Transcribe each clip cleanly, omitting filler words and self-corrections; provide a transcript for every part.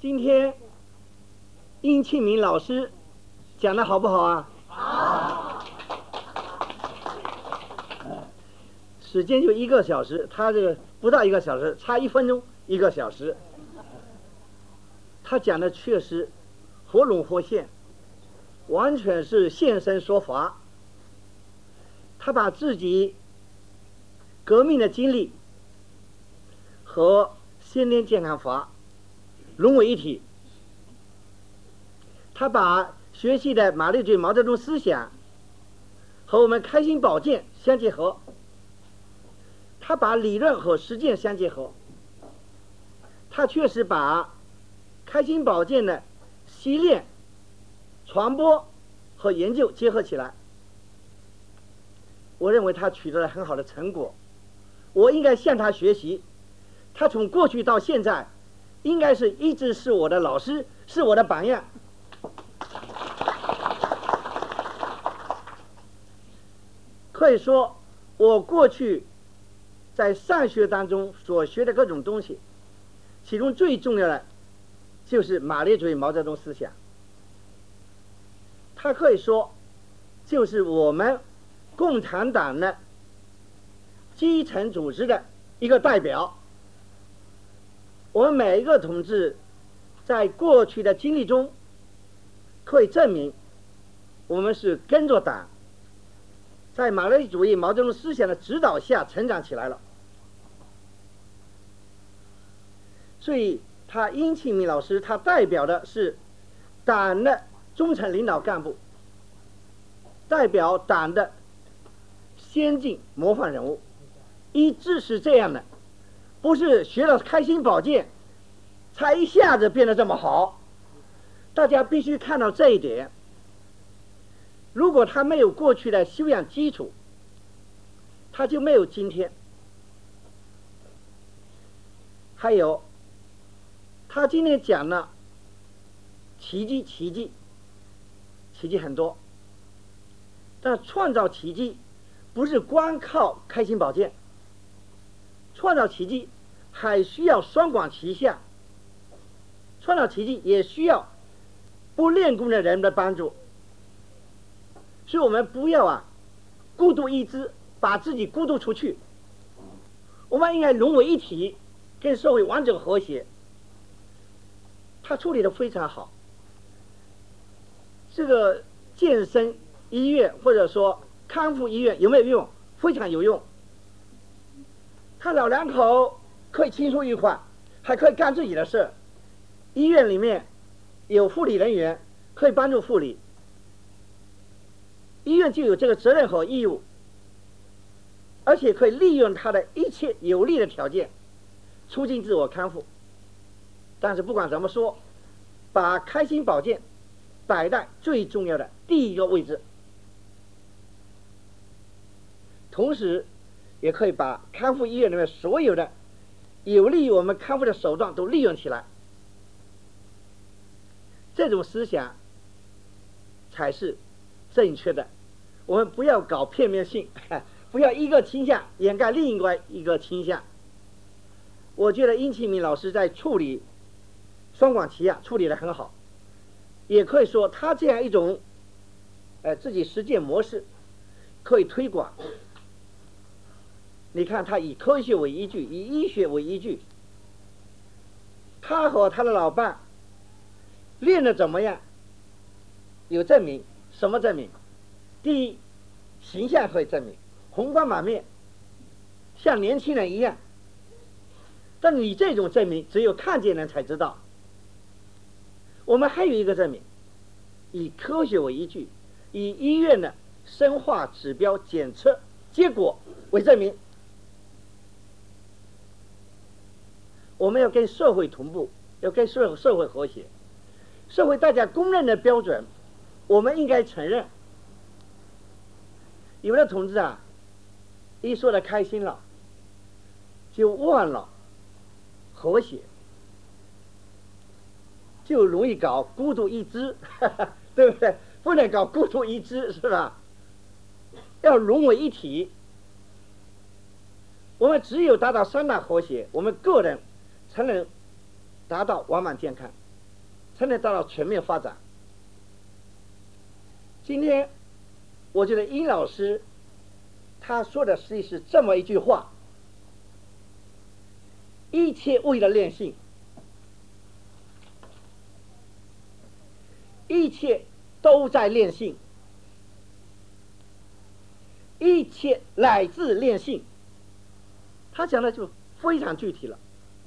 今天殷庆明老师讲的好不好啊？ 好。 时间就1个小时，他这个不到1个小时，差1分钟1个小时。他讲的确实活龙活现，完全是现身说法。他把自己革命的经历和先天健康法融为一体，他把学习的马列主义毛泽东思想和我们开心保健相结合，他把理论和实践相结合，他确实把开心保健的习练、传播和研究结合起来。我认为他取得了很好的成果，我应该向他学习。他从过去到现在应该是一直是我的老师，是我的榜样。可以说我过去在上学当中所学的各种东西，其中最重要的就是马列主义毛泽东思想。它可以说就是我们共产党的基层组织的一个代表。我们每一个同志在过去的经历中可以证明我们是跟着党在马列主义毛泽东思想的指导下成长起来了。所以殷庆明老师他代表的是党的中层领导干部，代表党的先进模范人物，一直是这样的，不是学了开心保健才一下子变得这么好。大家必须看到这一点。如果他没有过去的修养基础，他就没有今天。还有他今天讲了奇迹很多，但创造奇迹不是光靠开心保健，创造奇迹还需要双管齐下，创造奇迹也需要不练功的人的帮助。所以我们不要孤独一掷，把自己孤独出去，我们应该融为一体，跟社会完整和谐。他处理得非常好。这个健身医院或者说康复医院有没有用？非常有用。他老两口可以轻松愉快，还可以干自己的事。医院里面有护理人员可以帮助护理，医院就有这个责任和义务，而且可以利用他的一切有利的条件促进自我康复。但是不管怎么说，把开心保健摆在最重要的第一个位置，同时也可以把康复医院里面所有的有利于我们康复的手段都利用起来。这种思想才是正确的。我们不要搞片面性，不要一个倾向掩盖另外一个倾向。我觉得殷庆明老师在处理双管齐下处理得很好，也可以说他这样一种自己实践模式可以推广。你看他以科学为依据，以医学为依据，他和他的老伴练得怎么样？有证明。什么证明？第一，形象可以证明，红光满面，像年轻人一样。但你这种证明只有看见人才知道。我们还有一个证明，以科学为依据，以医院的生化指标检测结果为证明。我们要跟社会同步，要跟社会和谐，社会大家公认的标准我们应该承认。有的同志一说的开心了就忘了和谐，就容易搞孤独一掷，对不对？不能搞孤独一掷，是吧？要融为一体。我们只有达到三大和谐，我们个人才能达到完满健康。 才能达到全面发展。今天我觉得殷老师他说的实际是这么一句话：一切为了练性，一切都在练性，一切乃至练性。他讲的就非常具体了。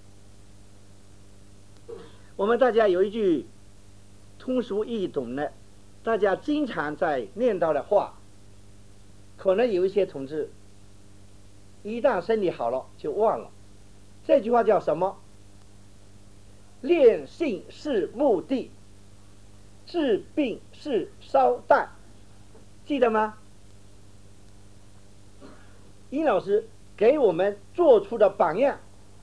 我们大家有一句通俗易懂的，大家经常在念叨的话，可能有一些同志一旦身体好了就忘了。这句话叫什么？练性是目的，治病是捎带，记得吗？殷老师给我们做出的榜样。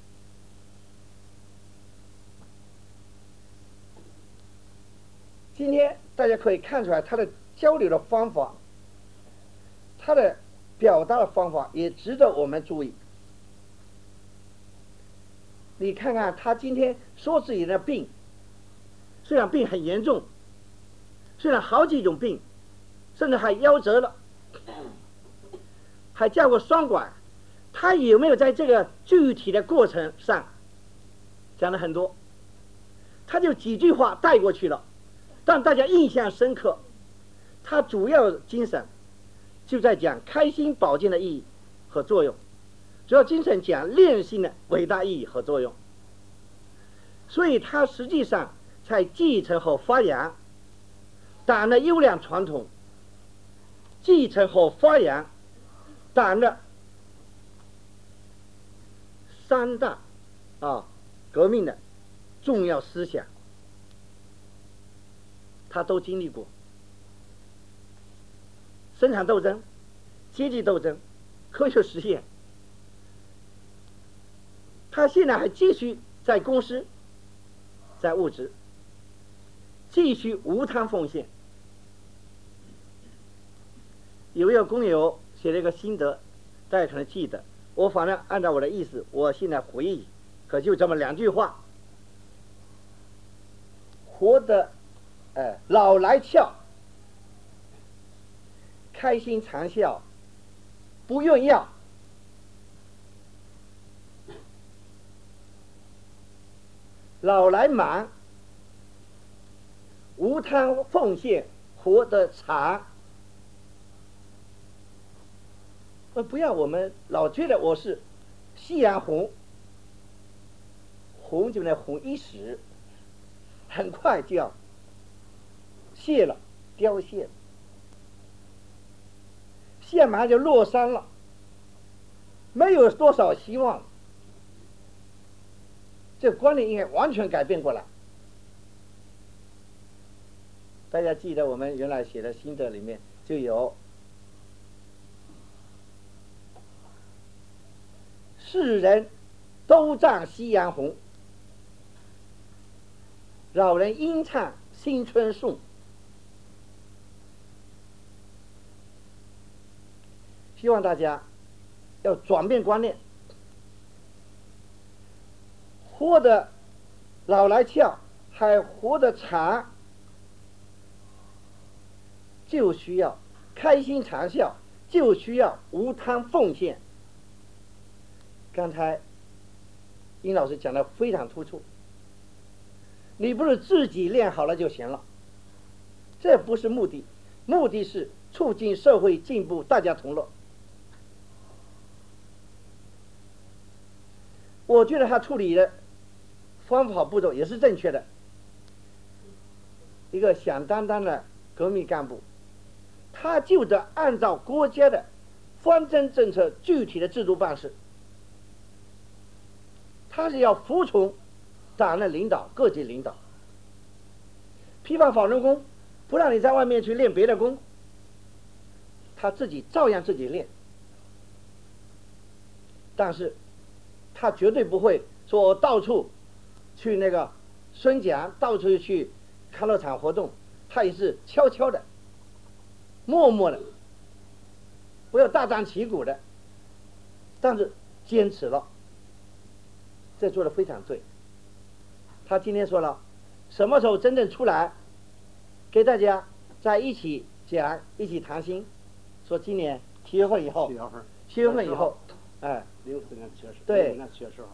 今天大家可以看出来，他的交流的方法，他的表达的方法也值得我们注意。你看看他今天说自己的病，虽然病很严重，虽然好几种病，甚至还夭折了，还架过双管，他有没有在这个具体的过程上讲了很多？他就几句话带过去了，让大家印象深刻。他主要精神就在讲开心保健的意义和作用，主要精神讲练性的伟大意义和作用。所以他实际上在继承和发扬党的优良传统，继承和发扬党的三大革命的重要思想，他都经历过。生产斗争、阶级斗争、科学实验，他现在还继续在公司，在物质，继续无偿奉献。有一个工友写了一个心得，大家可能记得，我反正按照我的意思，我现在回忆，可就这么2句话：活得老来俏，开心长笑不用药；老来忙，无贪奉献活得长。不要我们老觉得我是夕阳红，红就能红一时，很快就要谢了，凋谢了，夕阳马上就落山了，没有多少希望。这个观念应该完全改变过来。大家记得我们原来写的心得里面就有：世人都赞夕阳红，老人应唱新春颂。希望大家要转变观念，活得老来俏，还活得长，就需要开心长笑，就需要无贪奉献。刚才殷老师讲的非常突出，你不是自己练好了就行了，这不是目的，目的是促进社会进步，大家同乐。我觉得他处理的方法步骤也是正确的。一个响当当的革命干部，他就得按照国家的方针政策具体的制度办事，他是要服从党的领导、各级领导，批判法轮功，不让你在外面去练别的功，他自己照样自己练。但是他绝对不会说我到处去那个宣讲，到处去康乐场活动，他也是悄悄的、默默的，不要大张旗鼓的，但是坚持了，这做得非常对。他今天说了， 什么时候真正出来，给大家在一起讲，一起谈心。说今年7月份以后，7月份以后，哎 ，04年7月10， 对 ，05年7月10号。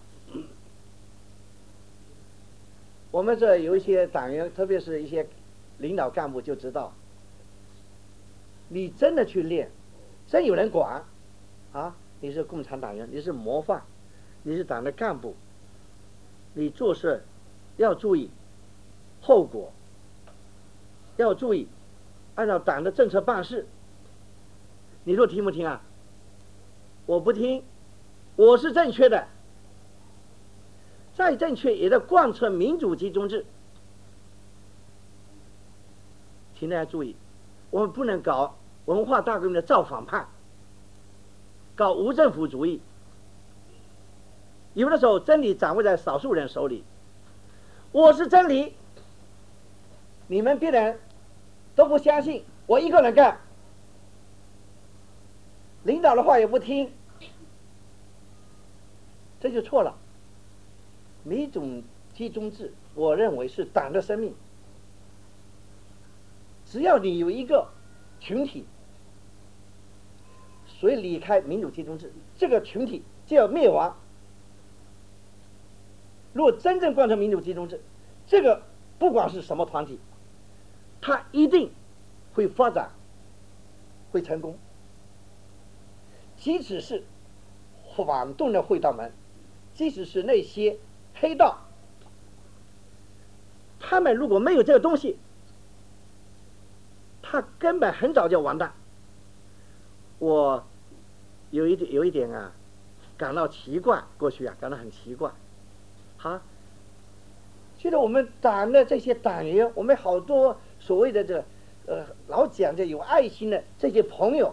我们这有一些党员，特别是一些领导干部就知道，你真的去练，真有人管，啊，你是共产党员，你是模范，你是党的干部，你做事要注意后果，要注意按照党的政策办事。你说听不听啊？我不听，我是正确的。再正确也得贯彻民主集中制。请大家注意，我们不能搞文化大革命的造反派，搞无政府主义。有的时候真理掌握在少数人手里，我是真理，你们别人都不相信，我一个人干，领导的话也不听，这就错了。民主集中制，我认为是党的生命。只要你有一个群体，谁离开民主集中制，这个群体就要灭亡。如果真正贯彻民主集中制，这个不管是什么团体，它一定会发展，会成功。即使是反动的会道门，即使是那些黑道，他们如果没有这个东西，他根本很早就完蛋。我有一点啊，感到奇怪，过去啊感到很奇怪，啊，觉得我们党的这些党员，我们好多所谓的这老讲的有爱心的这些朋友，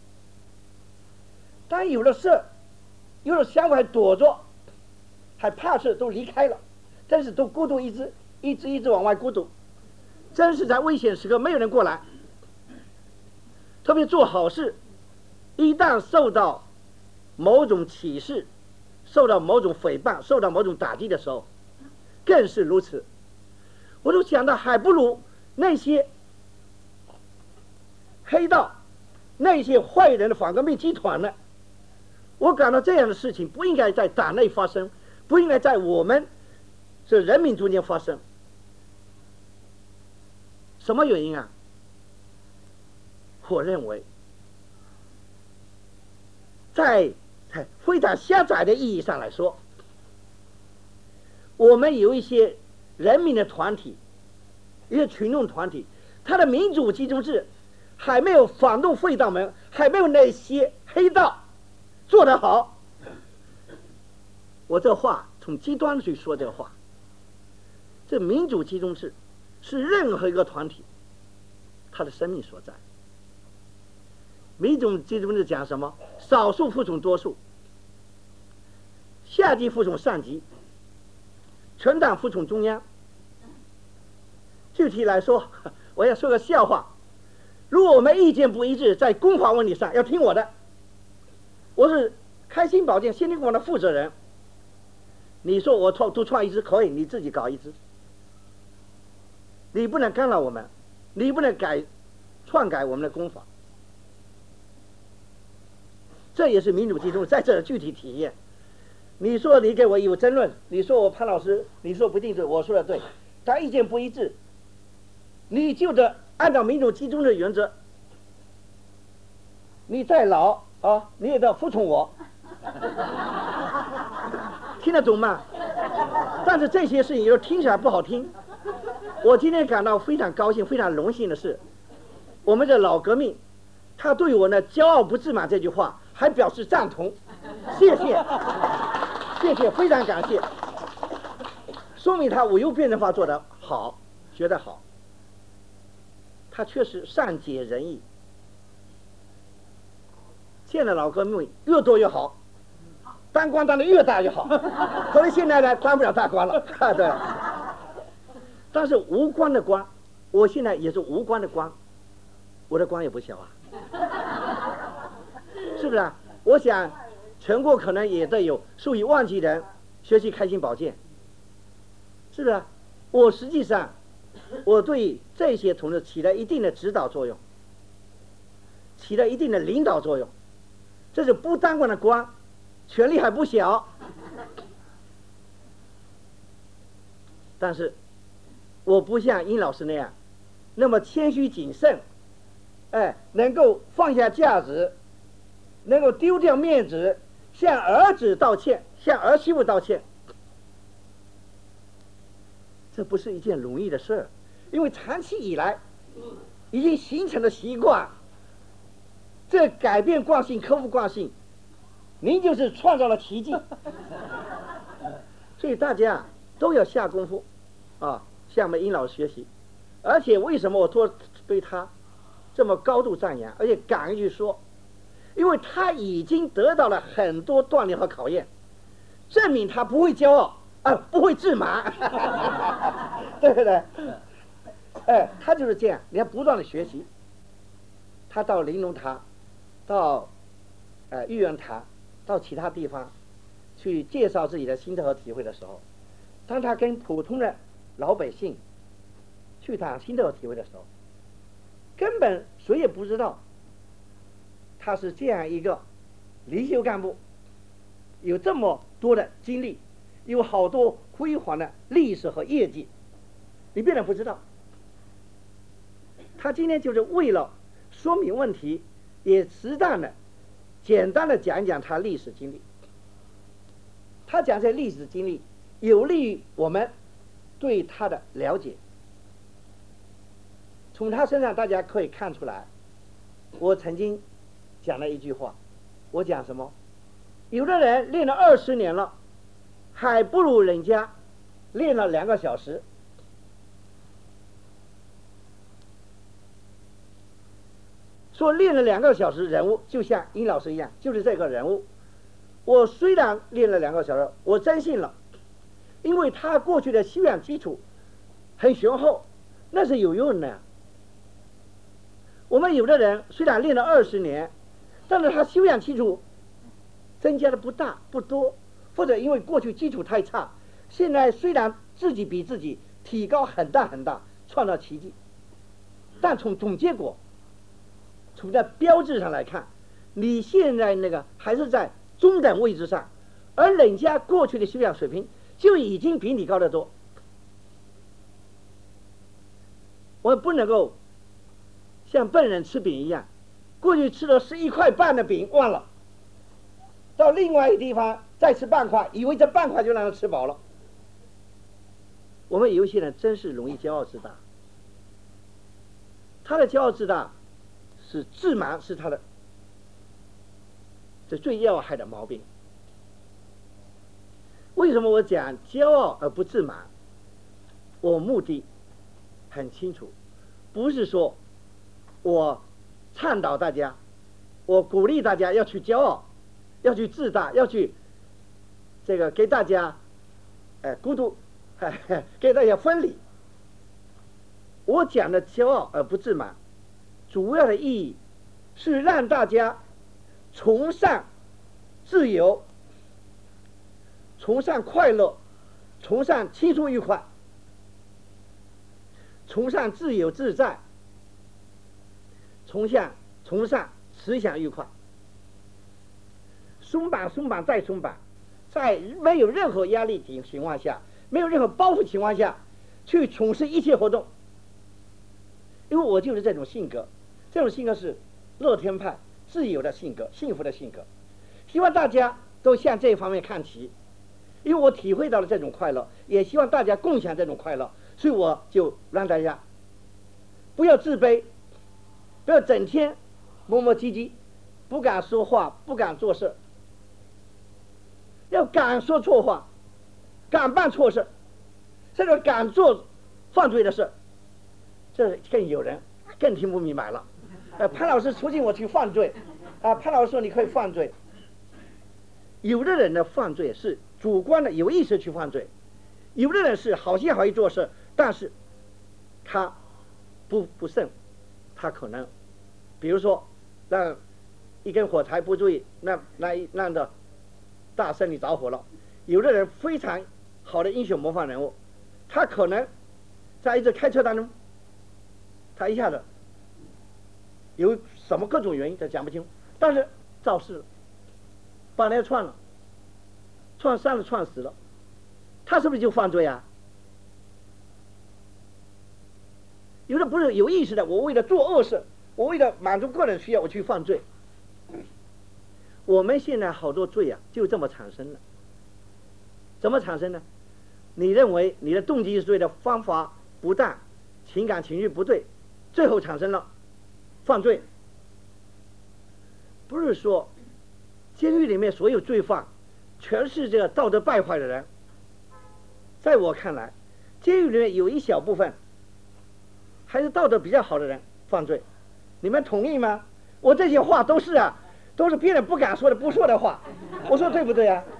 当有了事，有了想法还躲着，还怕事都离开了，真是都孤独一只，一直往外孤独，真是在危险时刻没有人过来。特别做好事，一旦受到某种启示，受到某种诽谤，受到某种打击的时候，更是如此。我都想到，还不如那些黑道、那些坏人的反革命集团呢。我感到这样的事情不应该在党内发生，不应该在我们这人民中间发生。什么原因啊？我认为，在非常狭窄的意义上来说，我们有一些人民的团体，一些群众团体，他的民主集中制还没有反动会道门，还没有那些黑道做得好。我这话从极端去说这个话，这民主集中制是任何一个团体它的生命所在。民主集中制讲什么？少数服从多数，下级服从上级，全党服从中央。具体来说，我要说个笑话：如果我们意见不一致，在公法问题上要听我的，我是开心保健先进广的负责人。你说我独创一支可以，你自己搞一支，你不能干扰我们，你不能篡改我们的公法。这也是民主集中在这的具体体验。你说你给我有争论，你说我潘老师，你说不定对，我说的对，但意见不一致，你就得按照民主集中的原则，你再老啊，你也得服从我。听得懂吗？但是这些事情有时候听起来不好听。我今天感到非常高兴、非常荣幸的是，我们的老革命，他对我呢骄傲不自满这句话还表示赞同，谢谢，谢谢，非常感谢，说明他五优辩证法做得好，学得好，他确实善解人意。现在老革命越多越好，当官当得越大越好，可是现在呢当不了大官了，对。但是无官的官，我现在也是无官的官，我的官也不小啊，是不是啊？我想全国可能也得有数以万计人学习开心保健，是不是啊？ 我实际上我对这些同志起了一定的指导作用，起了一定的领导作用。这是不当官的官，权力还不小，但是我不像殷老师那样那么谦虚谨慎，能够放下架子，能够丢掉面子，向儿子道歉，向儿媳妇道歉。这不是一件容易的事儿，因为长期以来已经形成了习惯。这改变惯性，克服惯性，您就是创造了奇迹。所以大家都要下功夫啊，向我们殷老师学习。而且为什么我对他这么高度赞扬，而且敢于去说？因为他已经得到了很多锻炼和考验，证明他不会骄傲不会自满，对不对？他就是这样，你要不断的学习。他到玲珑塔，到玉渊塔，到其他地方去介绍自己的心得和体会的时候，当他跟普通的老百姓去谈心得和体会的时候，根本谁也不知道他是这样一个领袖干部，有这么多的经历，有好多辉煌的历史和业绩，你别人不知道。他今天就是为了说明问题，也适当的简单的讲一讲他历史经历。他讲这历史经历有利于我们对他的了解。从他身上大家可以看出来，我曾经讲了一句话，我讲什么？有的人练了20年了，还不如人家练了2个小时。说练了2个小时人物，就像殷老师一样，就是这个人物。我虽然练了2个小时，我真信了，因为他过去的修养基础很雄厚，那是有用的。我们有的人虽然练了20年，但是他修养基础增加的不大不多，或者因为过去基础太差，现在虽然自己比自己提高很大很大，创造奇迹，但从总结果，从这标志上来看，你现在那个还是在中等位置上，而人家过去的修养水平就已经比你高得多。我不能够像笨人吃饼一样，过去吃了11块半的饼忘了，到另外一个地方再吃半块，以为这半块就让他吃饱了。我们有些人真是容易骄傲自大，他的骄傲自大是自满，是他的这最要害的毛病。为什么我讲骄傲而不自满？我目的很清楚，不是说我倡导大家，我鼓励大家要去骄傲，要去自大，要去这个给大家孤独，给大家分离。我讲的骄傲而不自满，主要的意义是让大家崇尚自由，崇尚快乐，崇尚轻松愉快，崇尚自由自在，崇尚思想愉快，松绑再松绑，在没有任何压力情况下，没有任何包袱情况下去从事一切活动。因为我就是这种性格，这种性格是乐天派、自由的性格、幸福的性格。希望大家都向这一方面看齐，因为我体会到了这种快乐，也希望大家共享这种快乐，所以我就让大家不要自卑，不要整天磨磨唧唧，不敢说话，不敢做事，要敢说错话，敢办错事，甚至敢做犯罪的事。这更有人更听不明白了。潘老师促进我去犯罪，潘老师说你可以犯罪。有的人的犯罪是主观的有意识去犯罪，有的人是好心好意做事，但是他不慎，他可能比如说让一根火柴不注意，让的大森林着火了。有的人非常好的英雄模范人物，他可能在一次开车当中，他一下子有什么各种原因，他讲不清，但是肇事了，把人家撞了，撞伤了，撞死了，他是不是就犯罪啊？有的不是有意识的，我为了做恶事，我为了满足个人需要，我去犯罪。我们现在好多罪啊，就这么产生了。怎么产生呢？你认为你的动机是对的，方法不当，情感情绪不对，最后产生了犯罪。不是说监狱里面所有罪犯全是这个道德败坏的人，在我看来，监狱里面有一小部分还是道德比较好的人犯罪。你们同意吗？我这些话都是别人不敢说的不说的话，我说对不对啊？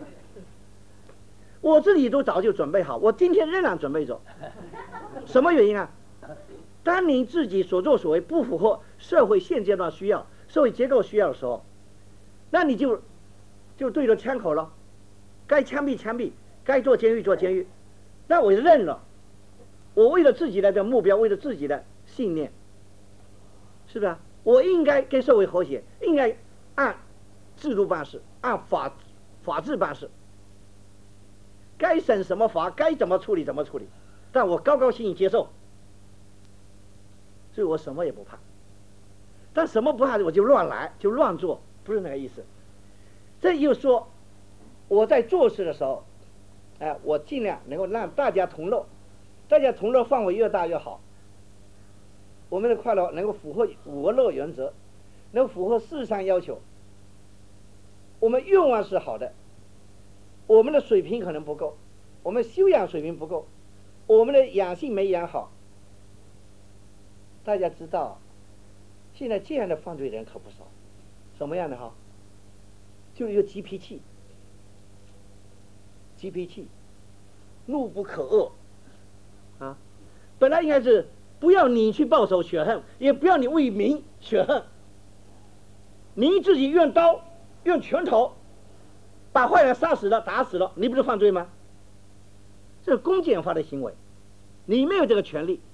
我自己都早就准备好，我今天仍然准备着。什么原因啊？当你自己所作所为不符合社会现阶段需要、社会结构需要的时候，那你就对着枪口了，该枪毙枪毙，该坐监狱坐监狱，那我就认了。我为了自己的这个目标，为了自己的信念，是不是？我应该跟社会和谐，应该按制度办事，按法治办事。该审什么法，该怎么处理怎么处理，但我高高兴兴接受，所以我什么也不怕。但什么不怕，我就乱来，就乱做，不是那个意思。这就是说，我在做事的时候，我尽量能够让大家同乐，大家同乐范围越大越好。我们的快乐能够符合5个乐原则，能符合4项要求。我们愿望是好的，我们的水平可能不够，我们修养水平不够，我们的养性没养好。大家知道，现在这样的犯罪人可不少。什么样的哈？就一个急脾气，怒不可遏啊！本来应该是不要你去报仇雪恨，也不要你为民雪恨，你自己用刀用拳头把坏人杀死了打死了，你不是犯罪吗？这是公检法的行为，你没有这个权利。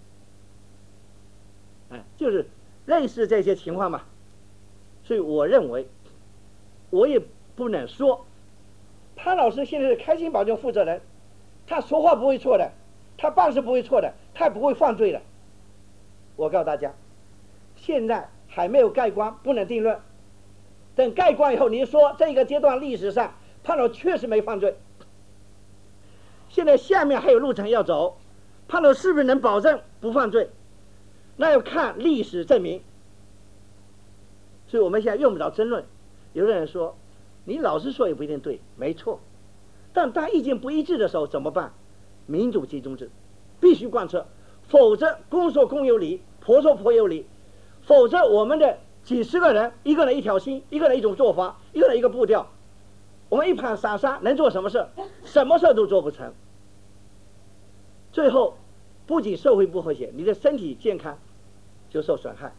就是类似这些情况嘛。所以我认为，我也不能说潘老师现在是开心保证负责人，他说话不会错的，他办事不会错的，他不会犯罪的。我告诉大家，现在还没有盖棺，不能定论。等盖棺以后，你说这个阶段历史上潘老师确实没犯罪。现在下面还有路程要走，潘老师是不是能保证不犯罪？那要看历史证明。所以我们现在用不着争论。有的人说，你老实说也不一定对，没错。但当意见不一致的时候怎么办？民主集中制必须贯彻，否则公说公有理，婆说婆有理，否则我们的几十个人，一个人一条心，一个人一种做法，一个人一个步调，我们一盘散沙能做什么事？什么事都做不成。最后不仅社会不和谐，你的身体健康就受损害。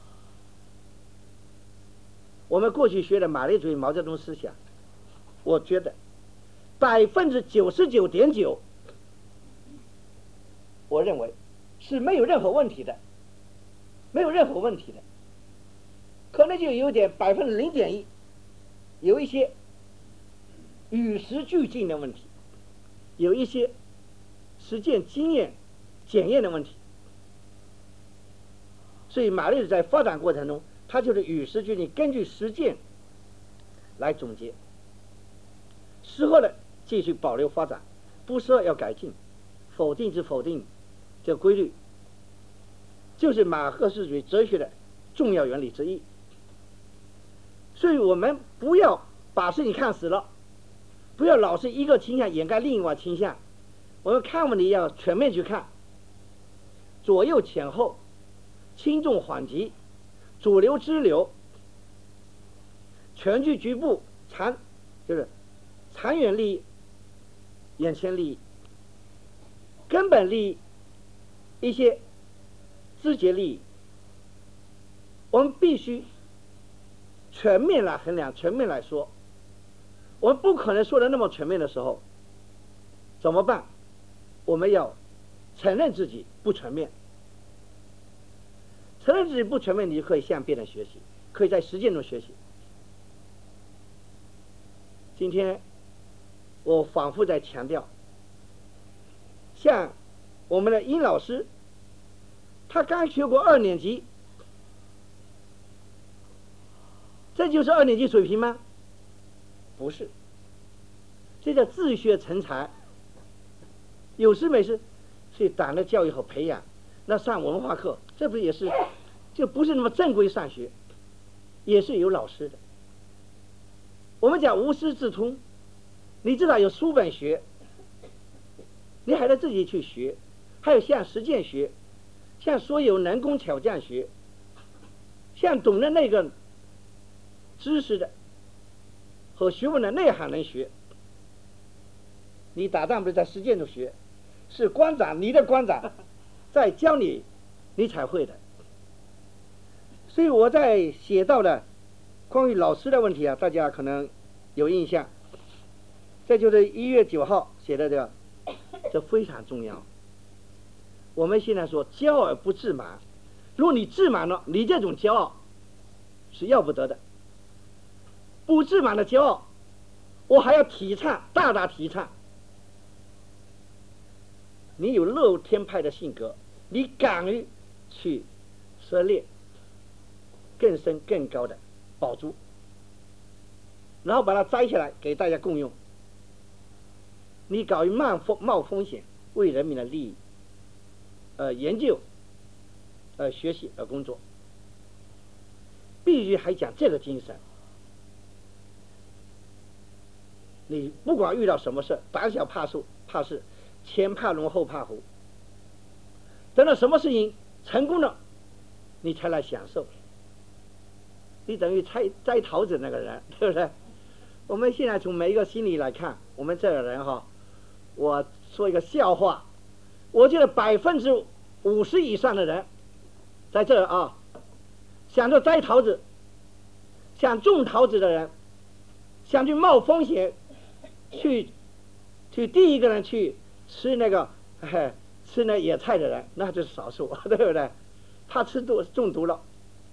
我们过去学的马列主义毛泽东思想，我觉得99.9%，我认为是没有任何问题的，没有任何问题的。可能就有点0.1%，有一些与时俱进的问题，有一些实践经验检验的问题。所以马列主义在发展过程中，它就是与时俱进，根据实践来总结，适合的继续保留发展，不适合要改进，否定之否定，这个规律就是马克思主义哲学的重要原理之一。所以我们不要把事情看死了，不要老是一个倾向掩盖另一个倾向，我们看问题要全面去看，左右前后，轻重缓急，主流支流，全局局部，就是长远利益，眼前利益，根本利益，一些枝节利益，我们必须全面来衡量，全面来说。我们不可能说的那么全面的时候，怎么办？我们要承认自己不全面，承认自己不全面，你就可以向别人学习，可以在实践中学习。今天我反复在强调，像我们的殷老师，他刚学过2年级，这就是2年级水平吗？不是，这叫自学成才，有事没事。所以党的教育和培养，那上文化课，这不也是，就不是那么正规上学，也是有老师的。我们讲无师自通，你至少有书本学，你还得自己去学，还有像实践学，像所有能工巧匠学，像懂得那个知识的和学问的内行人学。你打仗不是在实践中学，是官长，你的官长在教你，你才会的。所以我在写到的关于老师的问题啊，大家可能有印象。这就是1月9号写的这个，这非常重要。我们现在说骄而不自满，如果你自满了，你这种骄傲是要不得的。不自满的骄傲，我还要提倡，大大提倡。你有乐天派的性格，你敢于去涉猎更深更高的宝珠，然后把它摘下来给大家共用。你敢于冒风险，为人民的利益研究学习而工作，必须还讲这个精神。你不管遇到什么事，胆小怕事，前怕龙后怕虎，等到什么事情成功了，你才来享受。你等于摘桃子那个人，对不对？我们现在从每一个心理来看，我们这个人哈，我说一个笑话，我觉得50%以上的人在这啊，想着摘桃子，想种桃子的人，想去冒风险，去第一个人去吃那野菜的人，那就是少数，对不对？他中毒了，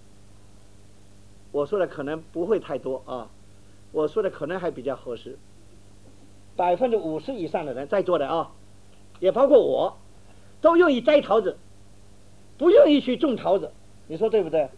我说的可能不会太多啊，我说的可能还比较合适。50%以上的人在座的啊，也包括我，都愿意摘桃子，不愿意去种桃子，你说对不对？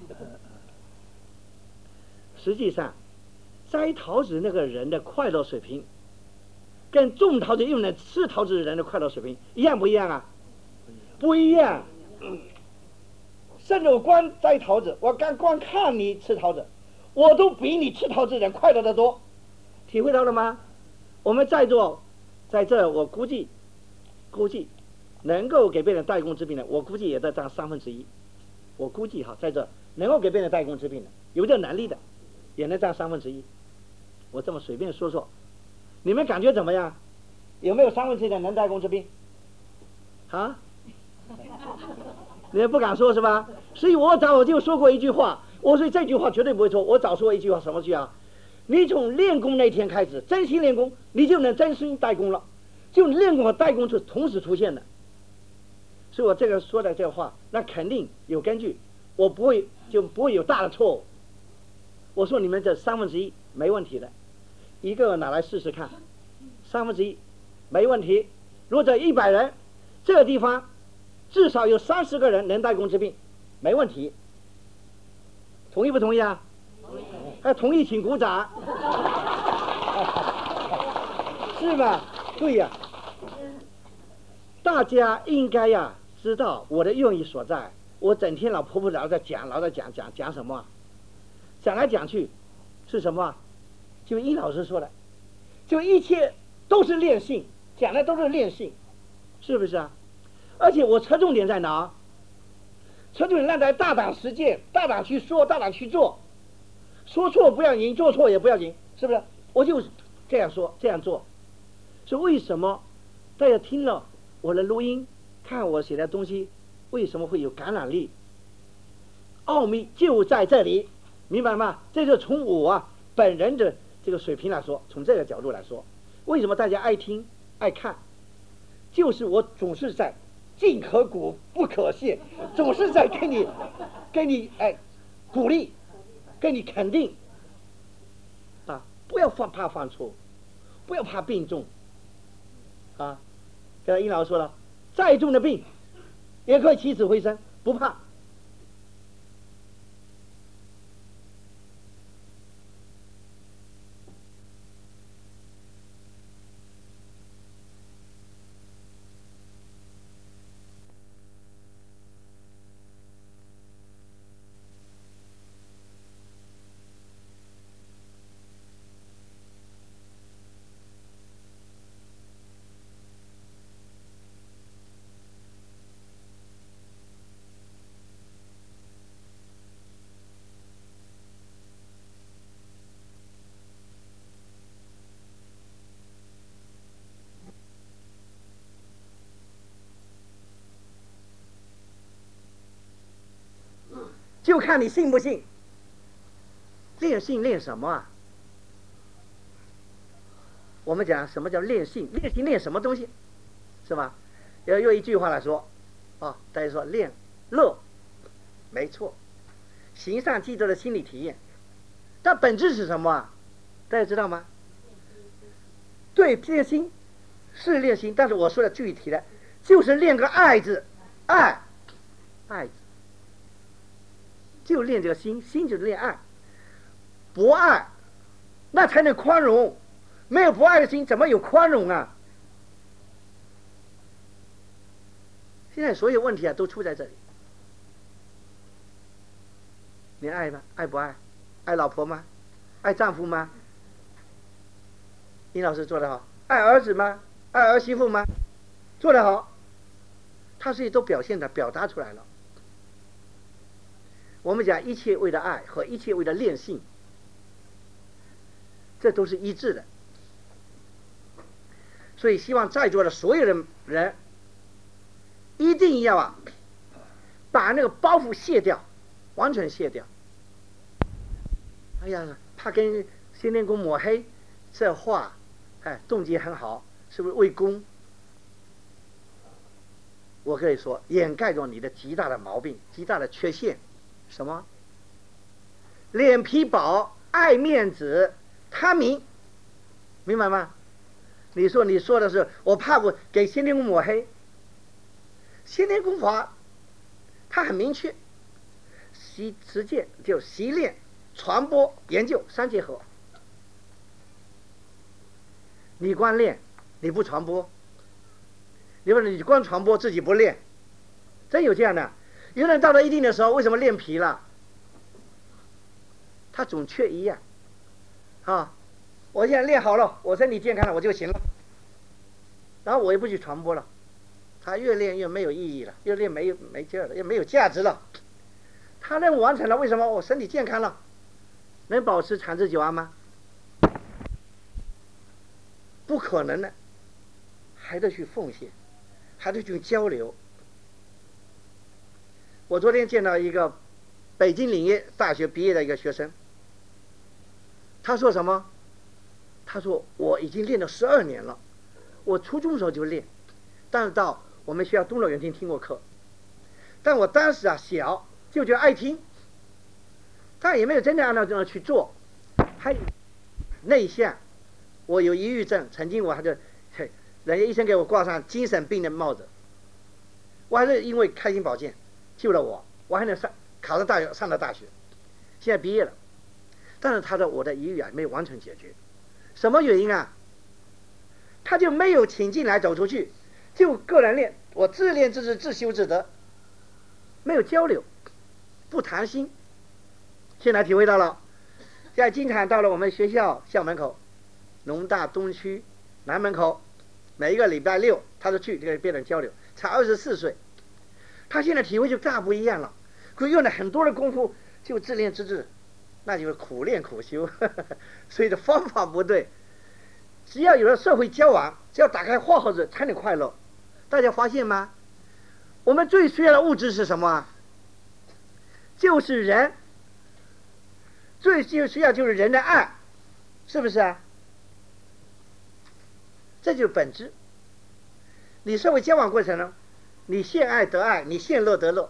实际上，摘桃子那个人的快乐水平，跟种桃子又能吃桃子的人的快乐水平一样不一样啊？不一样。甚至我光摘桃子，我光看你吃桃子，我都比你吃桃子的人快乐得多。体会到了吗？我们在座在这，我估计能够给别人代工治病的，我估计也在占1/3。我估计哈，在这能够给别人代工治病的，有这能力的，也能占1/3。我这么随便说说，你们感觉怎么样？有没有1/3的能代工治病？啊？你们不敢说是吧？所以我早就说过一句话，我说这句话绝对不会错。我早说一句话，什么句啊？你从练功那天开始，真心练功，你就能真心代工了，就练功和代工是同时出现的。所以我这个说的这话，那肯定有根据，我不会有大的错误。我说你们这1/3没问题的，一个拿来试试看，1/3没问题。如果这100人，这个地方至少有30个人能代工治病，没问题。同意不同意啊？同意请鼓掌。是吧？对呀。大家应该呀知道我的用意所在。我整天老婆在讲什么？讲来讲去是什么？就殷老师说的，就一切都是练性，讲的都是练性，是不是啊？而且我侧重点在哪？侧重点让大家大胆实践，大胆去说，大胆去做。说错不要紧，做错也不要紧，是不是？我就这样说，这样做。是为什么大家听了我的录音，看我写的东西，为什么会有感染力？奥秘就在这里，明白吗？这就从我本人的这个水平来说，从这个角度来说，为什么大家爱听爱看？就是我总是在进可攻不可陷，总是在给你鼓励，给你肯定啊，不要怕犯错，不要怕病重啊。刚才殷老师说了，再重的病也可以起死回生，不怕。就看你信不信。练性练什么啊？我们讲什么叫练性？练性练什么东西？是吧？要用一句话来说，啊，大家说练乐，没错，行善积德的心理体验。但本质是什么啊？大家知道吗？对，练心是练心，但是我说的具体的，就是练个爱字，爱字。就练这个心，心就是练爱，博爱，那才能宽容。没有博爱的心，怎么有宽容啊？现在所有问题啊，都出在这里。你爱吗？爱不爱？爱老婆吗？爱丈夫吗？殷老师做得好。爱儿子吗？爱儿媳妇吗？做得好。他这些都表达出来了。我们讲一切为了爱和一切为了练性，这都是一致的。所以希望在座的所有的人一定要把那个包袱卸掉，完全卸掉。哎呀，怕跟先天宫抹黑，这话动机很好，是不是为公？我可以说掩盖着你的极大的毛病，极大的缺陷。什么？脸皮薄，爱面子，贪名，明白吗？你说的是我怕我给先天宫抹黑，先天宫法它很明确，实践就习练、传播、研究三结合。你光练，你不传播，你光传播自己不练，真有这样的。有人到了一定的时候，为什么练皮了？他总缺一样啊！我现在练好了，我身体健康了，我就行了。然后我也不去传播了，他越练越没有意义了，越练没劲了，也没有价值了。他任务完成了，为什么我身体健康了？能保持长治久安吗？不可能的，还得去奉献，还得去交流。我昨天见到一个北京林业大学毕业的一个学生，他说什么？他说我已经练了12年了，我初中的时候就练，但是到我们学校东乐园厅听过课，但我当时小就觉得爱听，但也没有真正按照这样去做，还内向，我有抑郁症，曾经我还是人家医生给我挂上精神病的帽子，我还是因为开心保健救了我还能考上大学，上了大学，现在毕业了。但是他的我的抑郁没有完全解决，什么原因啊？他就没有请进来走出去，就个人练，我自练自治，自修自得，没有交流，不谈心。现在体会到了，现在经常到了我们学校校门口，农大东区南门口，每一个礼拜六他都去跟别人交流，才24岁。他现在体会就大不一样了，可用了很多的功夫就自练自治，那就是苦练苦修，所以的方法不对。只要有了社会交往，只要打开话匣子才能快乐。大家发现吗？我们最需要的物质是什么？就是人，最需要就是人的爱，是不是啊？这就是本质。你社会交往过程呢， 你现爱得爱，你现乐得乐。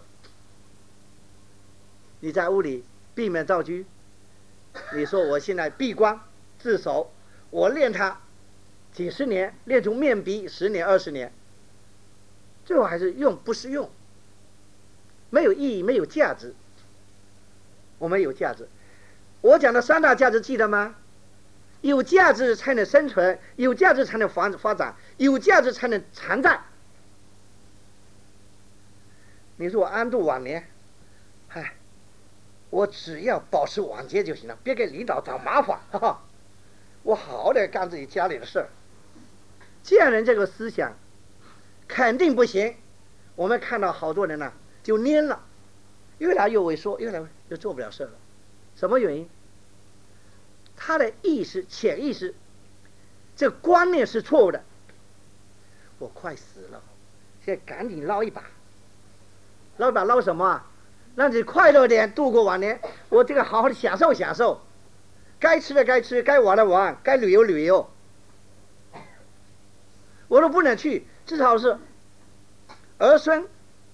你在屋里闭门造车，你说我现在闭关自守，我练它几十年，练出面壁10年20年，最后还是用不实用，没有意义，没有价值。我们有价值，我讲的3大价值记得吗？有价值才能生存，有价值才能发展，有价值才能常在。你说我安度晚年，我只要保持晚节就行了，别给领导找麻烦，哈哈，我好好的干自己家里的事儿。这样人这个思想肯定不行。我们看到好多人呢，就蔫了，越来越萎缩，越来越做不了事了。什么原因？他的意识、潜意识，这观念是错误的。我快死了，现在赶紧捞一把，捞一把捞什么啊？让自己快乐点，度过晚年。我这个好好的享受享受，该吃的该吃，该玩的玩，该旅游旅游。我都不能去，至少是儿孙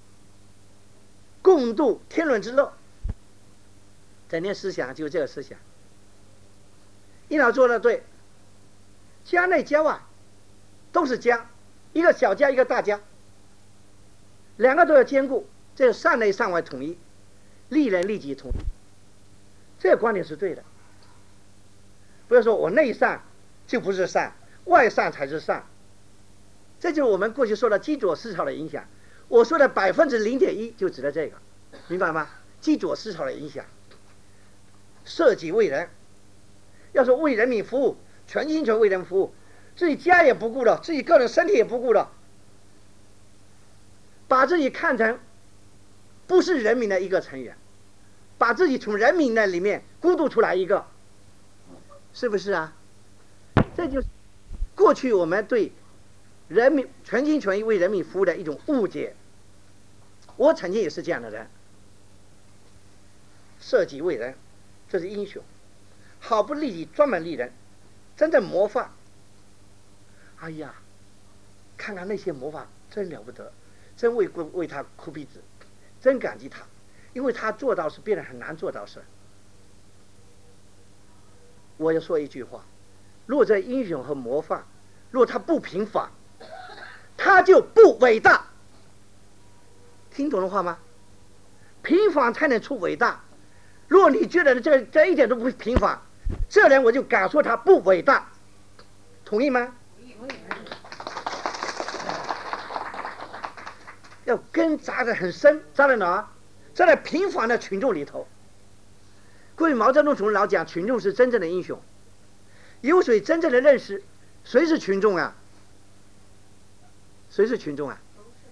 共度天伦之乐。整天思想就这个思想。一老做的对，家内家外都是家，一个小家一个大家，两个都要兼顾，这是善内善外统一，利人利己统一，这个观点是对的。不要说我内善就不是善，外善才是善。这就是我们过去说的基础思潮的影响。我说的0.1%就指的这个，明白吗？基础思潮的影响，舍己为人。要说为人民服务，全心全为人服务，自己家也不顾了，自己个人身体也不顾了，把自己看成不是人民的一个成员，把自己从人民的里面孤独出来一个，是不是啊？这就是过去我们对人民全心全意为人民服务的一种误解。我曾经也是这样的人，舍己为人，这是英雄。好不利己，专门利人，真正模范。哎呀，看看那些模范真了不得，真为他哭鼻子，真感激他，因为他做到是别人很难做到事。我要说一句话，若这英雄和模范，若他不平凡，他就不伟大。听懂了话吗？平凡才能出伟大。若你觉得这一点都不平凡，这人我就敢说他不伟大，同意吗？要根扎得很深，扎在哪儿？扎在平凡的群众里头。过去毛泽东总老讲，群众是真正的英雄。有谁真正的认识谁是群众啊？谁是群众啊？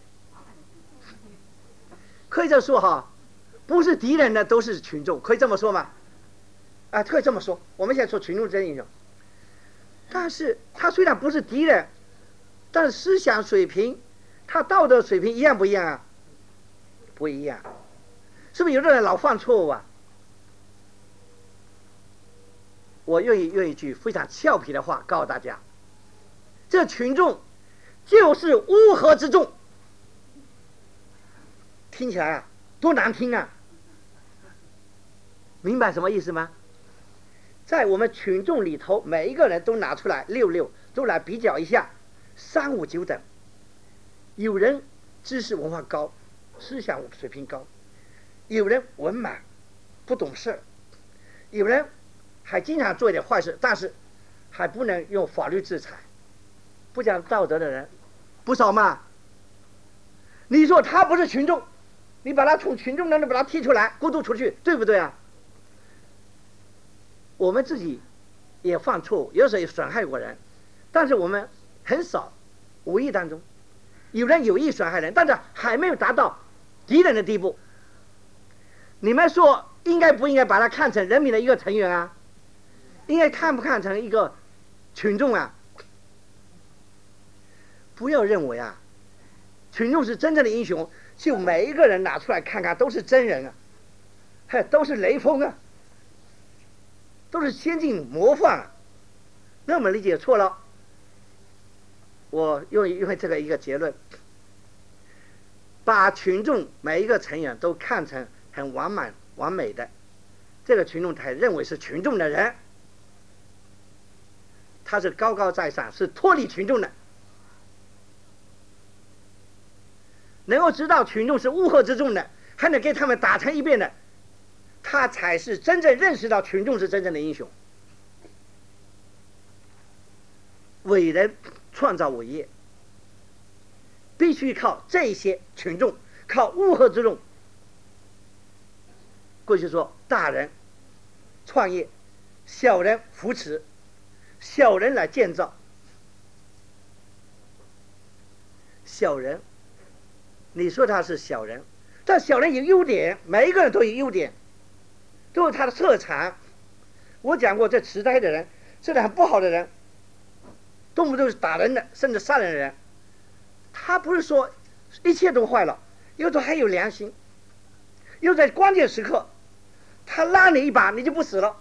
可以这么说哈，不是敌人的都是群众，可以这么说吗？啊，可以这么说。我们现在说群众真英雄，但是他虽然不是敌人，但是思想水平，他道德水平一样不一样啊？不一样，是不是有的人老犯错误啊？我用一句非常俏皮的话告诉大家，这群众就是乌合之众。听起来啊，多难听啊！明白什么意思吗？在我们群众里头，每一个人都拿出来66，都来比较一下，3、5、9等。有人知识文化高，思想水平高；有人文满，不懂事；有人还经常做一点坏事，但是还不能用法律制裁，不讲道德的人不少嘛。你说他不是群众，你把他从群众当中把他踢出来，孤独出去，对不对啊？我们自己也犯错误，有时候也损害过人，但是我们很少无意当中，有人有意损害人，但是还没有达到敌人的地步。你们说应该不应该把他看成人民的一个成员啊？应该看不看成一个群众啊？不要认为啊，群众是真正的英雄，就每一个人拿出来看看都是真人啊，都是雷锋啊，都是先进模范啊，那么理解错了。我用这个一个结论， 把群众每一个成员都看成很完满完美的，这个群众才认为是群众的人，他是高高在上，是脱离群众的，能够知道群众是乌合之众的，还能给他们打成一片的，他才是真正认识到群众是真正的英雄。伟人创造伟业，必须靠这些群众，靠乌合之众。过去说大人创业，小人扶持，小人来建造。小人，你说他是小人，但小人有优点，每一个人都有优点，都有他的特长。我讲过，这痴呆的人，这很不好的人，动不动是打人的，甚至杀人的人，他不是说一切都坏了，有时候还有良心，又在关键时刻，他拉你一把，你就不死了。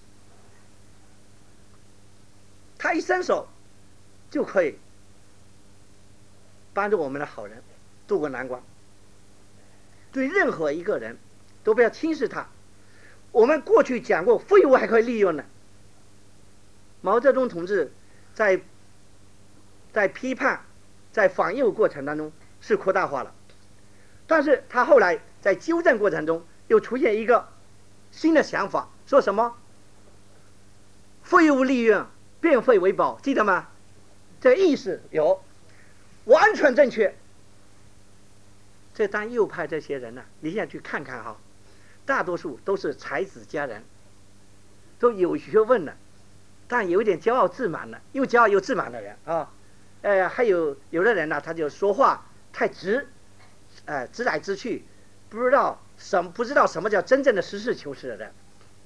他一伸手，就可以帮助我们的好人渡过难关。对任何一个人，都不要轻视他。我们过去讲过，废物还可以利用呢。毛泽东同志在批判、在反右过程当中是扩大化了，但是他后来在纠正过程中又出现一个新的想法，说什么废物利用，变废为宝，记得吗？这意思有，完全正确。这当右派这些人呢，你现在去看看哈，大多数都是才子佳人，都有学问的，但有一点骄傲自满的，又骄傲又自满的人啊。还有的人呢，他就说话太直，直来直去，不知道什么叫真正的实事求是的人。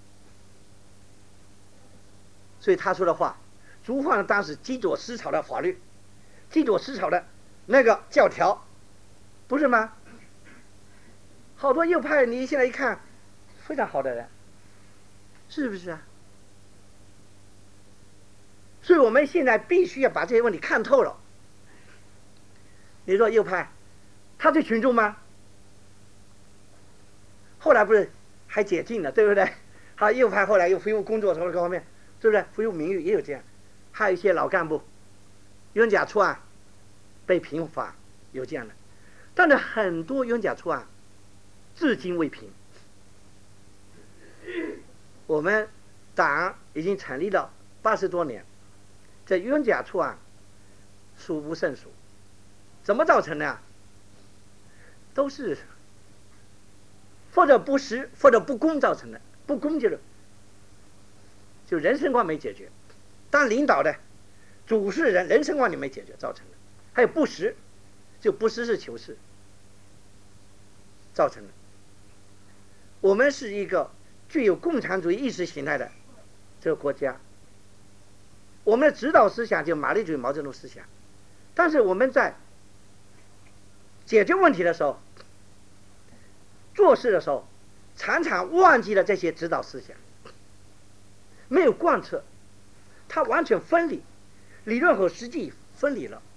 所以他说的话，触犯了当时基佐思潮的法律，基佐思潮的那个教条，不是吗？好多右派，你现在一看，非常好的人，是不是啊？所以我们现在必须要把这些问题看透了。你说右派，他对群众吗？后来不是还解禁了，对不对？好，右派后来又恢复工作什么各方面，是不是恢复名誉也有这样？还有一些老干部冤假错案被平反，有这样的。但是很多冤假错案至今未平。我们党已经成立了80多年，这冤假错案数不胜数。怎么造成的？都是或者不实或者不公造成的。不公就人生观没解决，当领导的主事人人生观你没解决造成的。还有不实，就不实事求是造成的。我们是一个具有共产主义意识形态的这个国家，我们的指导思想就马列主义毛泽东思想，但是我们在解决问题的时候，做事的时候，常常忘记了这些指导思想，没有贯彻，它完全分离，理论和实际分离了。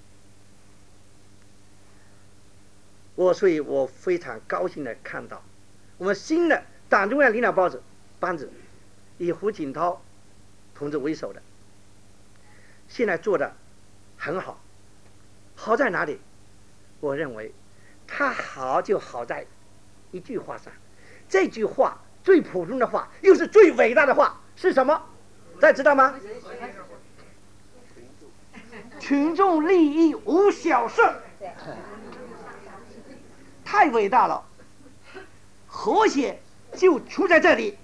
所以我非常高兴的看到，我们新的党中央领导班子，以胡锦涛同志为首的，现在做的很好。好在哪里？我认为它好就好在一句话上，这句话最普通的话，又是最伟大的话，是什么？大家知道吗？群众利益无小事，太伟大了。和谐就出在这里。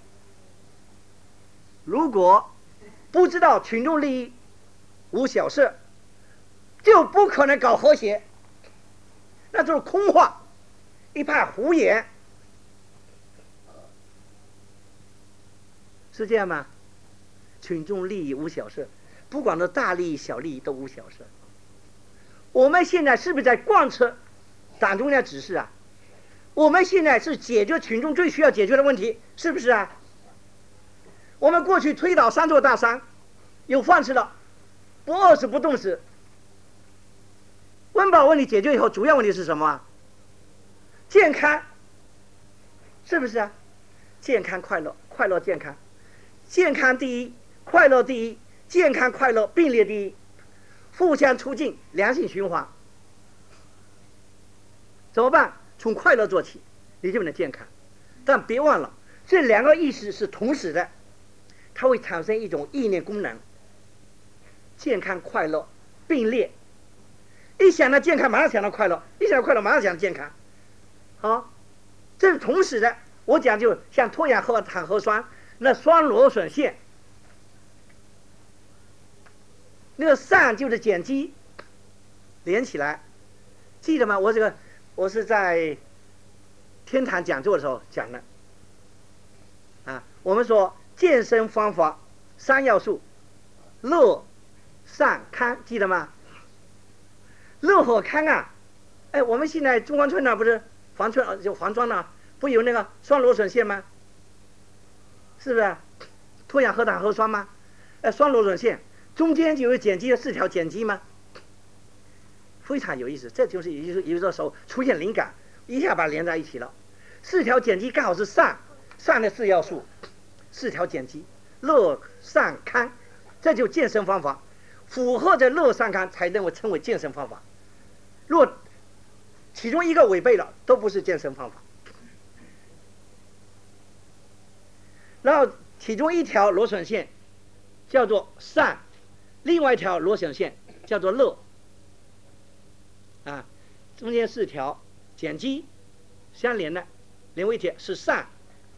如果不知道群众利益无小事，就不可能搞和谐，那就是空话，一派胡言，是这样吗？群众利益无小事，不管是大利益小利益都无小事。我们现在是不是在贯彻党中央指示啊？我们现在是解决群众最需要解决的问题，是不是啊？我们过去推倒3座大山，有饭吃了，不饿死不冻死。温饱问题解决以后，主要问题是什么？ 健康，是不是啊？健康快乐，快乐健康，健康第一，快乐第一，健康快乐并列第一，互相促进，良性循环。怎么办？从快乐做起，你就能健康。但别忘了，这两个意识是同时的，它会产生一种意念功能。健康快乐并列，一想到健康马上想到快乐，一想到快乐马上想到健康。好，这是同时的。我讲就像脱氧坦核酸，那双螺旋线，那个上就是碱基连起来，记得吗？我是在天坛讲座的时候讲的。我们说健身方法3要素，乐、善、康，记得吗？乐和康啊，我们现在中关村那不是黄庄那不有那个双螺旋线吗？是不是？脱氧核糖核酸吗？双螺旋线中间就有碱基的4条碱基吗？非常有意思，这就是有的时候出现灵感，一下把它连在一起了。4条碱基刚好是善的4要素，4条碱基，乐善康，这就健身方法。符合着乐善康才能称为健身方法。若其中一个违背了，都不是健身方法。然后其中一条螺旋线叫做善，另外一条螺旋线叫做乐。中间4条碱基相连的连为一体是善，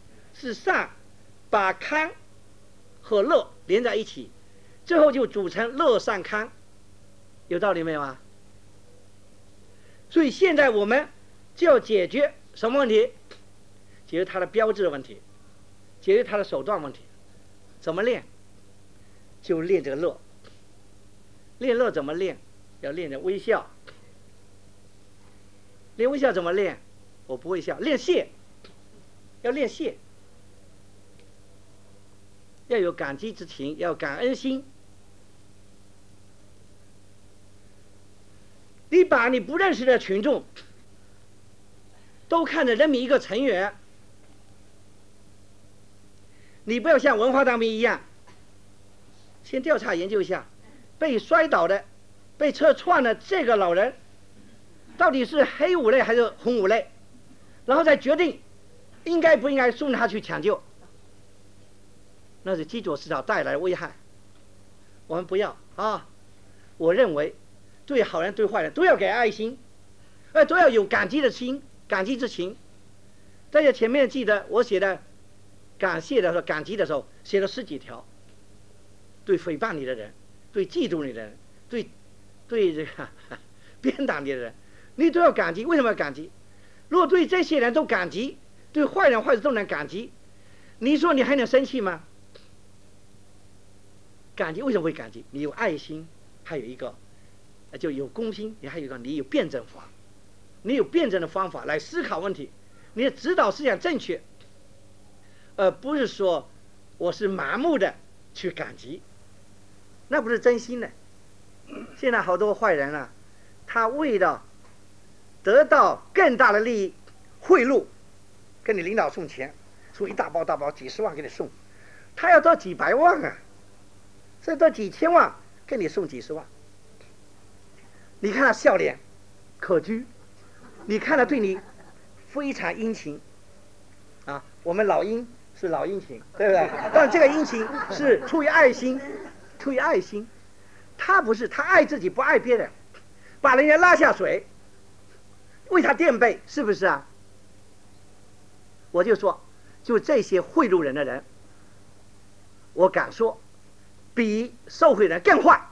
把康和乐连在一起，最后就组成乐善康，有道理没有啊？所以现在我们就要解决什么问题？解决它的标志的问题，解决它的手段问题。怎么练？就练这个乐。练乐怎么练？要练着微笑。练微笑怎么练？我不会笑。练谢，要练谢，要有感激之情，要有感恩心。你把你不认识的群众都看着人民一个成员，你不要像文化大革命一样，先调查研究一下，被摔倒的、被车撞的这个老人，到底是黑五类还是红五类，然后再决定应该不应该送他去抢救，那是基础思想带来的危害。我们不要啊！我认为对好人对坏人都要给爱心，都要有感激的心、感激之情。大家前面记得我写的感谢的时候、感激的时候写了10几条，对诽谤你的人、对嫉妒你的人、对这个鞭打你的人，你都要感激。为什么要感激？如果对这些人都感激，对坏人坏事都能感激，你说你还能生气吗？感激为什么会感激？你有爱心，还有一个就有公心，你还有一个你有辩证法，你有辩证的方法来思考问题，你的指导思想正确，不是说我是盲目的去感激，那不是真心的。现在好多坏人啊，他为了得到更大的利益，贿赂，跟你领导送钱，送一大包大包几十万给你送，他要到几百万啊，甚至到几千万给你送几十万。你看他笑脸可掬，你看他对你非常殷勤啊。我们老殷是老殷勤，对不对？但这个殷勤是出于爱心，出于爱心。他不是，他爱自己不爱别人，把人家拉下水，为他垫背，是不是啊？我就说，就这些贿赂人的人，我敢说比受贿人更坏。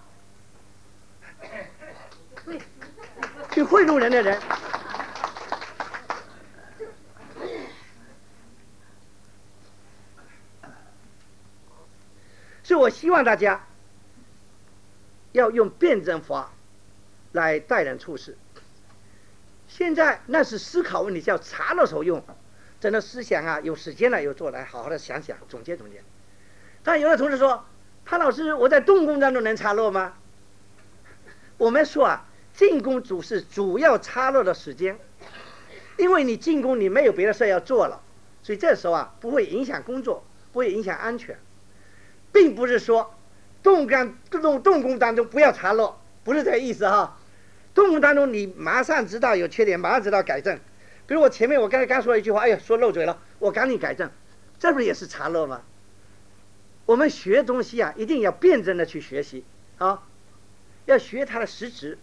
去贿赂人的人，所以我希望大家要用辩证法来待人处事。现在那是思考问题，叫查了手用，真的思想啊，有时间了，有做来好好的想想，总结总结。但有的同事说，潘老师，我在动工当中能查漏吗？我们说啊，进攻组是主要插入的时间， 因为你进宫你没有别的事要做了，所以这时候啊不会影响工作，不会影响安全，并不是说动工当中不要查漏，不是这个意思哈。动工当中你马上知道有缺点，马上知道改正。比如我前面我刚说了一句话，哎呀说漏嘴了，我赶紧改正，这不是也是查漏吗？我们学东西啊，一定要辩证的去学习啊，要学它的实质。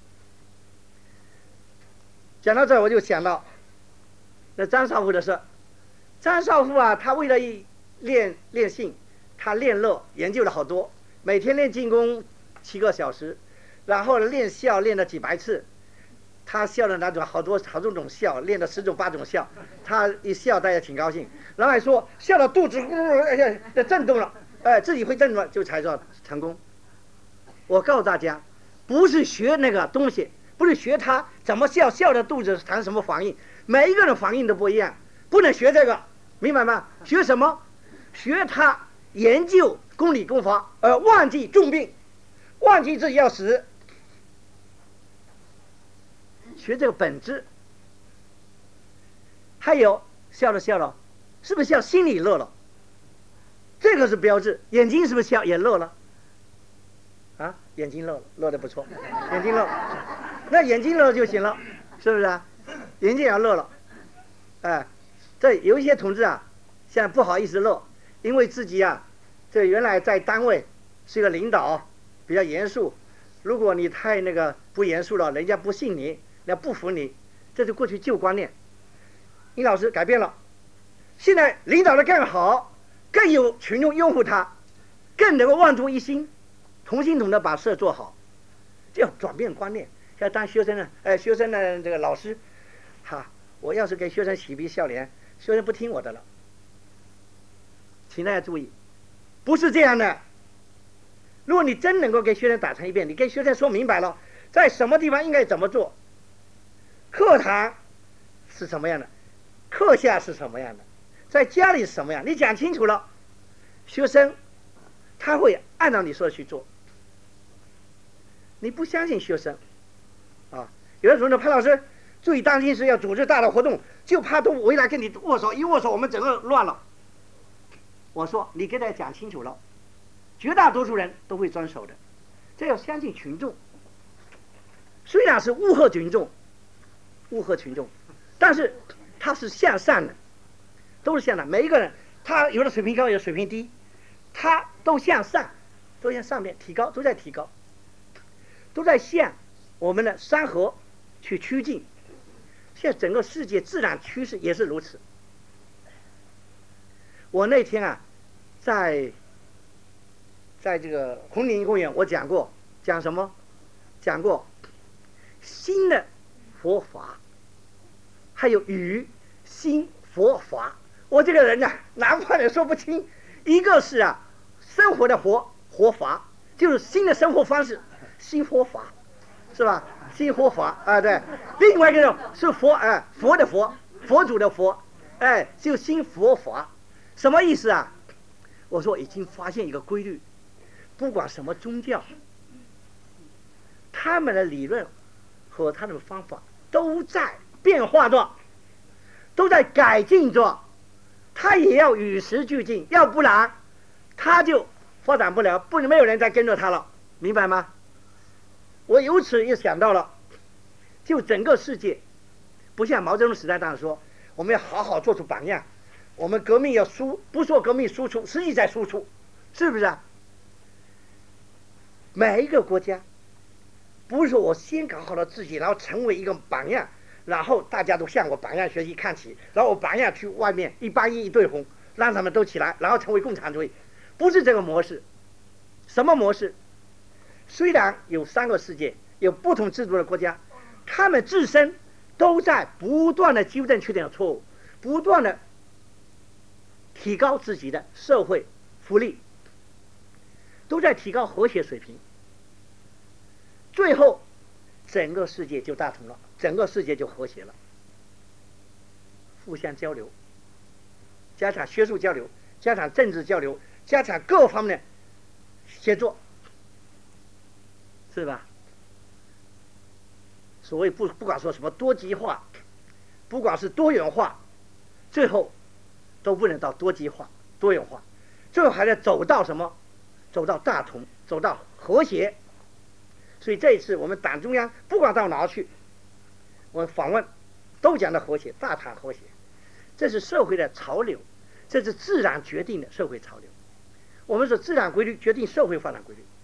讲到这儿，我就想到那张少府的事。张少府啊，他为了练性，他练乐研究了好多，每天练进宫7个小时，然后练笑练了几百次。他笑的那种好多种笑，练了10种8种笑，他一笑大家挺高兴，然后还说笑到肚子震动了，自己会震动就才叫成功。我告诉大家，不是学那个东西，不是学他怎么笑，笑的肚子产生什么反应，每一个人反应都不一样，不能学这个，明白吗？学什么？学他研究公理公法，忘记重病，忘记自己要死，学这个本质。还有笑了，是不是笑心里乐了？这个是标志。眼睛是不是笑也乐了？啊，眼睛乐了，乐得不错，眼睛乐了，那眼睛乐了就行了，是不是啊？眼睛也要乐了，这有一些同志啊，现在不好意思乐，因为自己啊，这原来在单位是一个领导，比较严肃，如果你太那个不严肃了，人家不信你，人家不服你，这是过去旧观念。殷老师改变了，现在领导的更好，更有群众拥护他，更能够万众一心，同心同德把事做好，这要转变观念。要当学生呢，学生的这个老师，我要是给学生嬉皮笑脸，学生不听我的了。请大家注意，不是这样的。如果你真能够给学生打成一片，你给学生说明白了，在什么地方应该怎么做，课堂是什么样的，课下是什么样的，在家里是什么样，你讲清楚了，学生他会按照你说的去做。你不相信学生啊？有的时候呢，潘老师注意当心时要组织大的活动，就怕都围来跟你握手，一握手我们整个乱了。我说你给大家讲清楚了，绝大多数人都会遵守的，这要相信群众。虽然是乌合群众，但是他是向善的，都是向的。每一个人他有的水平高，有的水平低，他都向上，都向上面提高，都在提高，都在向我们的山河去趋近。现在整个世界自然趋势也是如此。我那天啊，在这个红岭公园，我讲什么？讲过新的佛法，还有与新佛法。我这个人呢，哪怕也说不清。一个是啊，生活的活法，就是新的生活方式，新佛法，是吧？新佛法啊，对。另外一个是佛的佛，佛祖的佛，就新佛法。什么意思啊？我说已经发现一个规律，不管什么宗教，他们的理论和他们的方法都在变化着，都在改进着，他也要与时俱进，要不然他就发展不了，没有人再跟着他了，明白吗？我由此也想到了，就整个世界，不像毛泽东时代当时说，我们要好好做出榜样，我们革命要不说革命输出，实际在输出，是不是啊？每一个国家，不是说我先搞好了自己，然后成为一个榜样，然后大家都向我榜样学习看齐，然后我榜样去外面一帮一对红，让他们都起来，然后成为共产主义，不是这个模式。什么模式？虽然有3个世界，有不同制度的国家，他们自身都在不断的纠正缺点和错误，不断的提高自己的社会福利，都在提高和谐水平，最后整个世界就大同了，整个世界就和谐了。互相交流，加强学术交流，加强政治交流，加强各方面的协作，是吧？所谓不管说什么多极化， 不管是多元化，最后都不能到多极化、多元化，最后还得走到什么？走到大同，走到和谐。所以这一次我们党中央不管到哪去，我访问都讲到和谐，大谈和谐。这是社会的潮流，这是自然决定的社会潮流。我们说自然规律决定社会发展规律，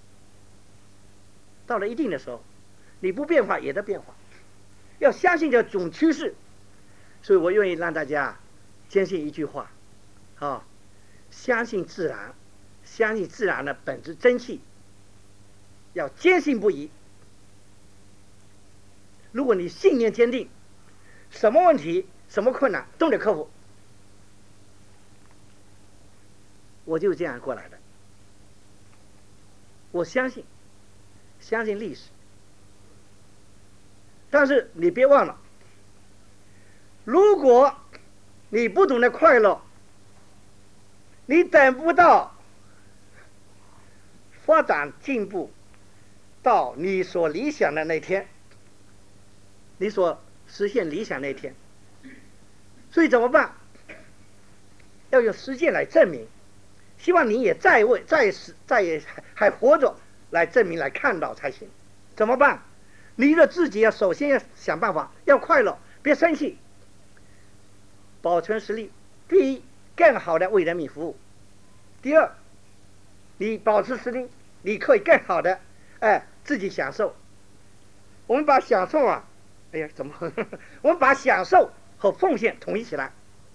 到了一定的时候，你不变化也得变化，要相信这总趋势。所以我愿意让大家坚信一句话，相信自然，相信自然的本质真气，要坚信不疑。如果你信念坚定，什么问题、什么困难都得克服。我就这样过来的。我相信历史，但是你别忘了，如果你不懂得快乐，你等不到发展进步到你所理想的那天，你所实现理想那天。所以怎么办？要用实践来证明。希望你也在还活着来证明、来看到才行。怎么办？你的自己要首先要想办法，要快乐，别生气，保存实力。第一，更好的为人民服务；第二，你保持实力，你可以更好的自己享受。我们把享受我们把享受和奉献统一起来。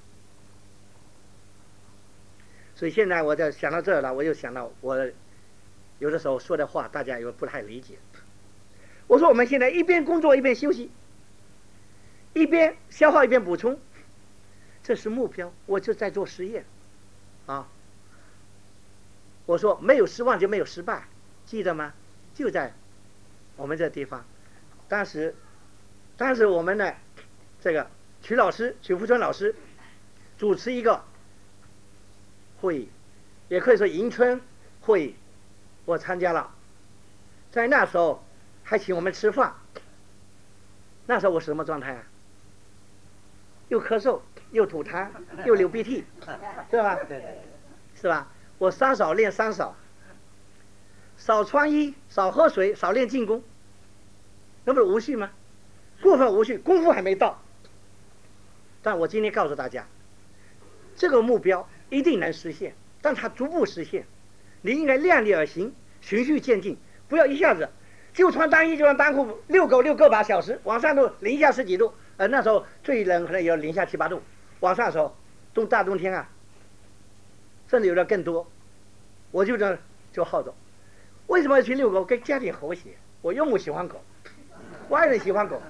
所以现在我就想到这儿了，我就想到我有的时候说的话，大家又不太理解。我说我们现在一边工作一边休息，一边消耗一边补充，这是目标。我就在做实验啊。我说没有失望就没有失败，记得吗？就在我们这地方。当时我们呢，这个曲福春老师主持一个会议，也可以说迎春会议，我参加了。在那时候还请我们吃饭。那时候我什么状态啊？又咳嗽，又吐痰，又流鼻涕，是吧？是吧？我三少练三少：少穿衣，少喝水，少练静功。那不是无序吗？过分无序，功夫还没到。但我今天告诉大家，这个目标一定能实现，但它逐步实现。你应该量力而行，循序渐进，不要一下子就穿单衣就穿单裤遛狗把小时，晚上都零下10几度，那时候最冷可能有零下7、8度，晚上的时候大冬天啊，甚至有的更多。我就这就好走。为什么要去遛狗？跟家庭和谐。我岳母喜欢狗，外人喜欢狗，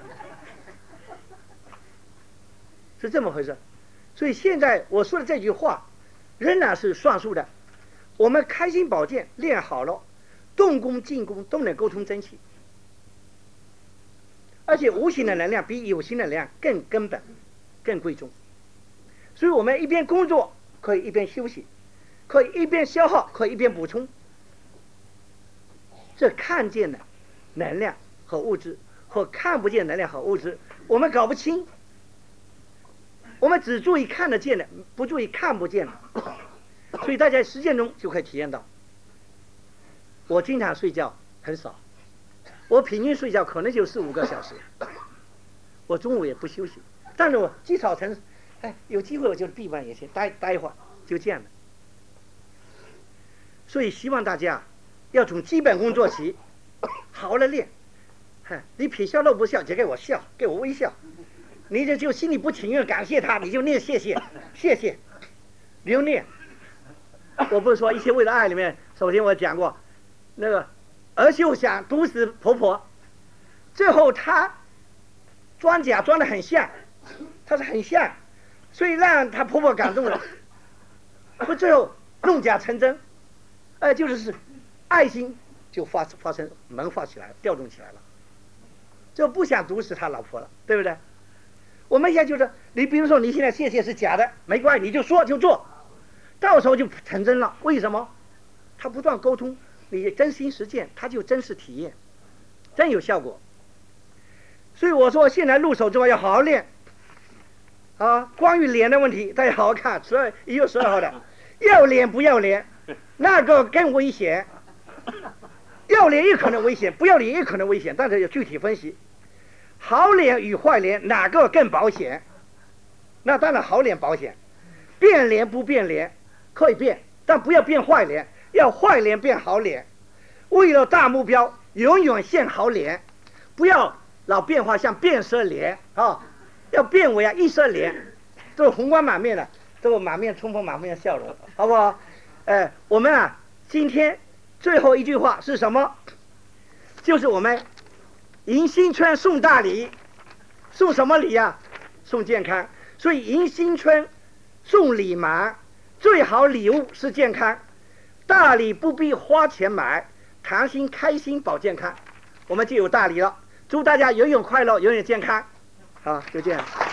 是这么回事。所以现在我说的这句话仍然是算数的。我们开心保健练好了，动功静功都能沟通真气，而且无形的能量比有形的能量更根本、更贵重。所以我们一边工作可以一边休息，可以一边消耗，可以一边补充。这看见的能量和物质和看不见能量和物质，我们搞不清。我们只注意看得见的，不注意看不见的。所以大家实践中就可以体验到。我经常睡觉很少，我平均睡觉可能就4、5个小时。我中午也不休息，但是我积少成，有机会我就闭关也行，待一会儿，就这样的。所以希望大家要从基本功做起，好好的练。你撇笑露不笑，就给我笑，给我微笑。你就心里不情愿感谢他，你就念谢谢，你就念。我不是说一切为了爱里面，首先我讲过，那个儿媳妇想毒死婆婆，最后她装假装得很像，她是很像，所以让她婆婆感动了，最后弄假成真，就是爱心就发生萌发起来了，调动起来了，就不想毒死他老婆了，对不对？我们现在就是，你比如说你现在谢谢是假的，没关系，你就说就做，到时候就成真了。为什么？他不断沟通，你真心实践，他就真实体验，真有效果。所以我说，现在入手之后要好好练， 啊，关于脸的问题，大家好好看1月12号的，要脸不要脸，那个更危险。要脸也可能危险，不要脸也可能危险，但是要具体分析。好脸与坏脸哪个更保险？那当然好脸保险。变脸不变脸可以变，但不要变坏脸，要坏脸变好脸。为了大目标，永远现好脸，不要老变化像变色脸啊，要变为一色脸，这是红光满面的，这个满面充满满面的笑容，好不好？我们今天最后一句话是什么？就是我们迎新春送大礼，送什么礼呀？送健康。所以迎新春送礼嘛，最好礼物是健康，大礼不必花钱买，谈心开心保健康，我们就有大礼了。祝大家永远快乐，永远健康。好，就这样。